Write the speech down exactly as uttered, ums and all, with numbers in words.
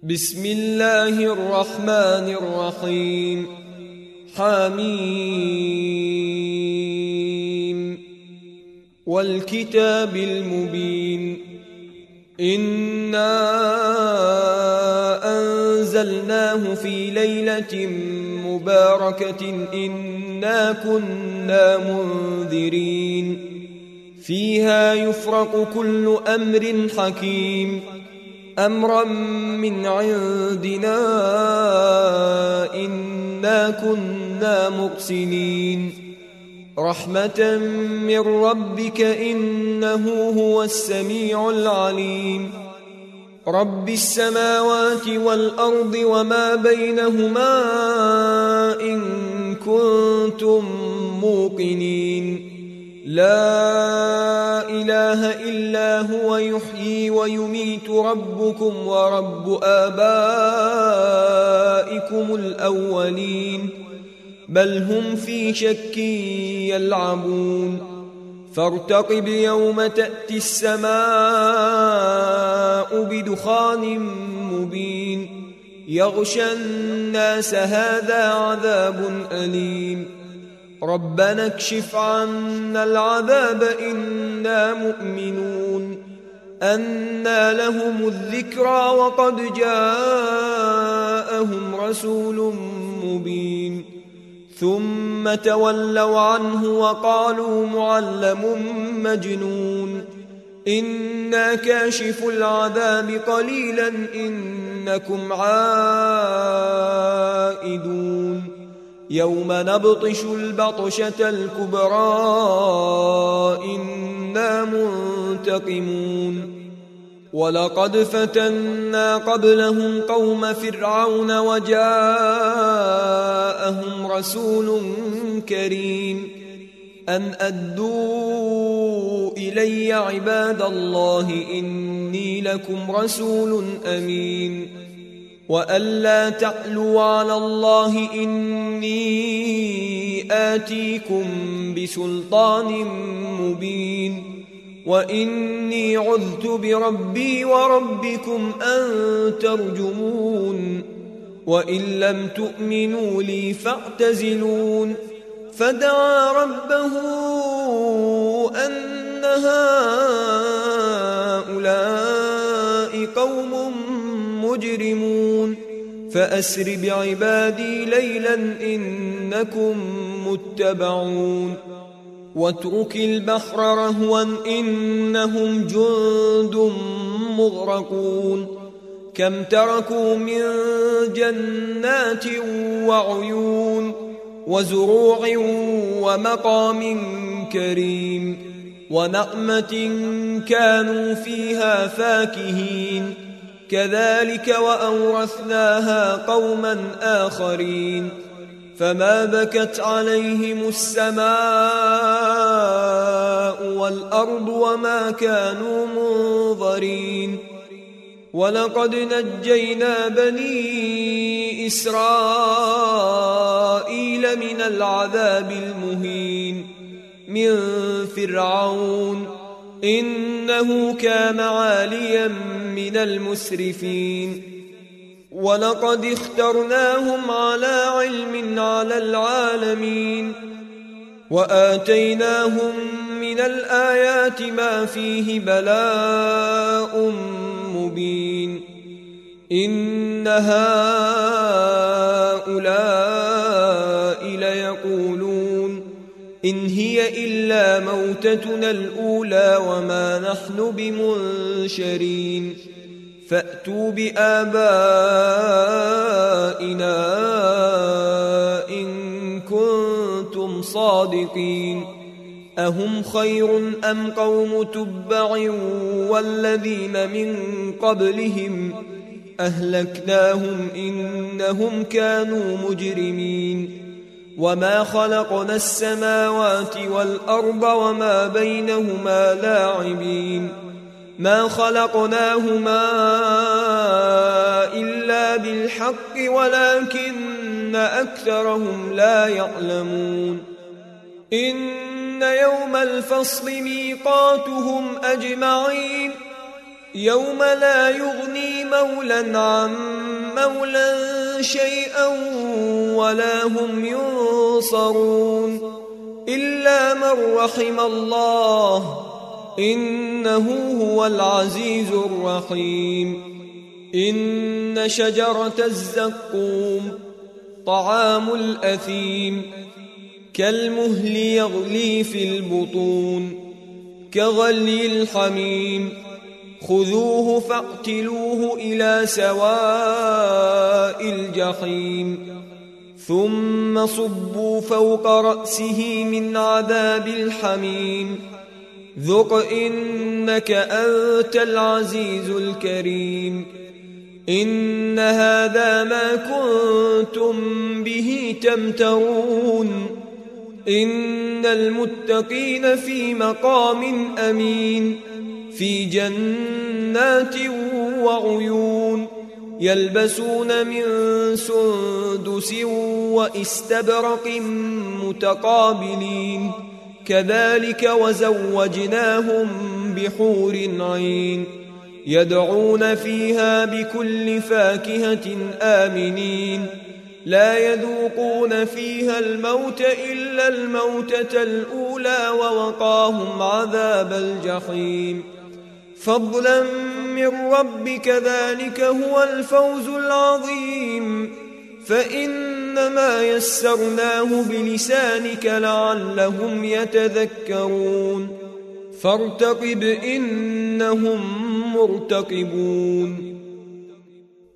بسم الله الرحمن الرحيم. حميم والكتاب المبين. إنا أنزلناه في ليلة مباركة إنا كنا منذرين فيها يفرق كل أمر حكيم أمرا من عندنا إنا كنا مرسلين رحمة من ربك إنه هو السميع العليم. رب السماوات والأرض وما بينهما إن كنتم موقنين. لا إله إلا هو يحيي ويميت ربكم ورب آبائكم الأولين بل هم في شك يلعبون. فارتقب يوم تأتي السماء بدخان مبين يغشى الناس هذا عذاب أليم. ربنا اكشف عنا العذاب إنا مؤمنون. أنى لهم الذكرى وقد جاءهم رسول مبين ثم تولوا عنه وقالوا معلم مجنون. إنا كاشف العذاب قليلا إنكم عائدون. يوم نبطش البطشة الكبرى إنا منتقمون. ولقد فتنا قبلهم قوم فرعون وجاءهم رسول كريم أن أدوا إلي عباد الله إني لكم رسول أمين وألا تعلوا على الله إني آتيكم بسلطان مبين وإني عذت بربي وربكم أن ترجمون. وإن لم تؤمنوا لي فاعتزلون. فدعا ربه أن هؤلاء قوم مجرمون فأسر بعبادي ليلا إنكم متبعون. واترك البحر رهوا إنهم جند مغرقون. كم تركوا من جنات وعيون وزروع ومقام كريم ونعمة كانوا فيها فاكهين كذلك وأورثناها قوما آخرين. فما بكت عليهم السماء والأرض وما كانوا منظرين. ولقد نجينا بني إسرائيل من العذاب المهين من فرعون إنه كان عاليا من المسرفين. ولقد اخترناهم على علم على العالمين وآتيناهم من الآيات ما فيه بلاء مبين. إن هؤلاء ليقولون إن هي إلا موتتنا الأولى وما نحن بمنشرين. فأتوا بآبائنا إن كنتم صادقين. أهم خير أم قوم تبع والذين من قبلهم أهلكناهم إنهم كانوا مجرمين. وما خلقنا السماوات والأرض وما بينهما لاعبين ما خلقناهما إلا بالحق ولكن أكثرهم لا يعلمون. إن يوم الفصل ميقاتهم أجمعين يوم لا يغني مولا عن مولا شيئا ولا هم ينصرون إلا من رحم الله إنه هو العزيز الرحيم. إن شجرة الزقوم طعام الأثيم كالمهل يغلي في البطون كغلي الحميم خذوه فاعتلوه إلى سواء الجحيم ثم صبوا فوق رأسه من عذاب الحميم ذق إنك أنت العزيز الكريم. إن هذا ما كنتم به تمترون إن المتقين في مقام أمين في جنات وعيون يلبسون من سندس واستبرق متقابلين كذلك وزوجناهم بحور عين يدعون فيها بكل فاكهة آمنين لا يذوقون فيها الموت إلا الموتة الأولى ووقاهم عذاب الجحيم فضلا من ربك ذلك هو الفوز العظيم. فإنما يسرناه بلسانك لعلهم يتذكرون فارتقب إنهم مرتقبون.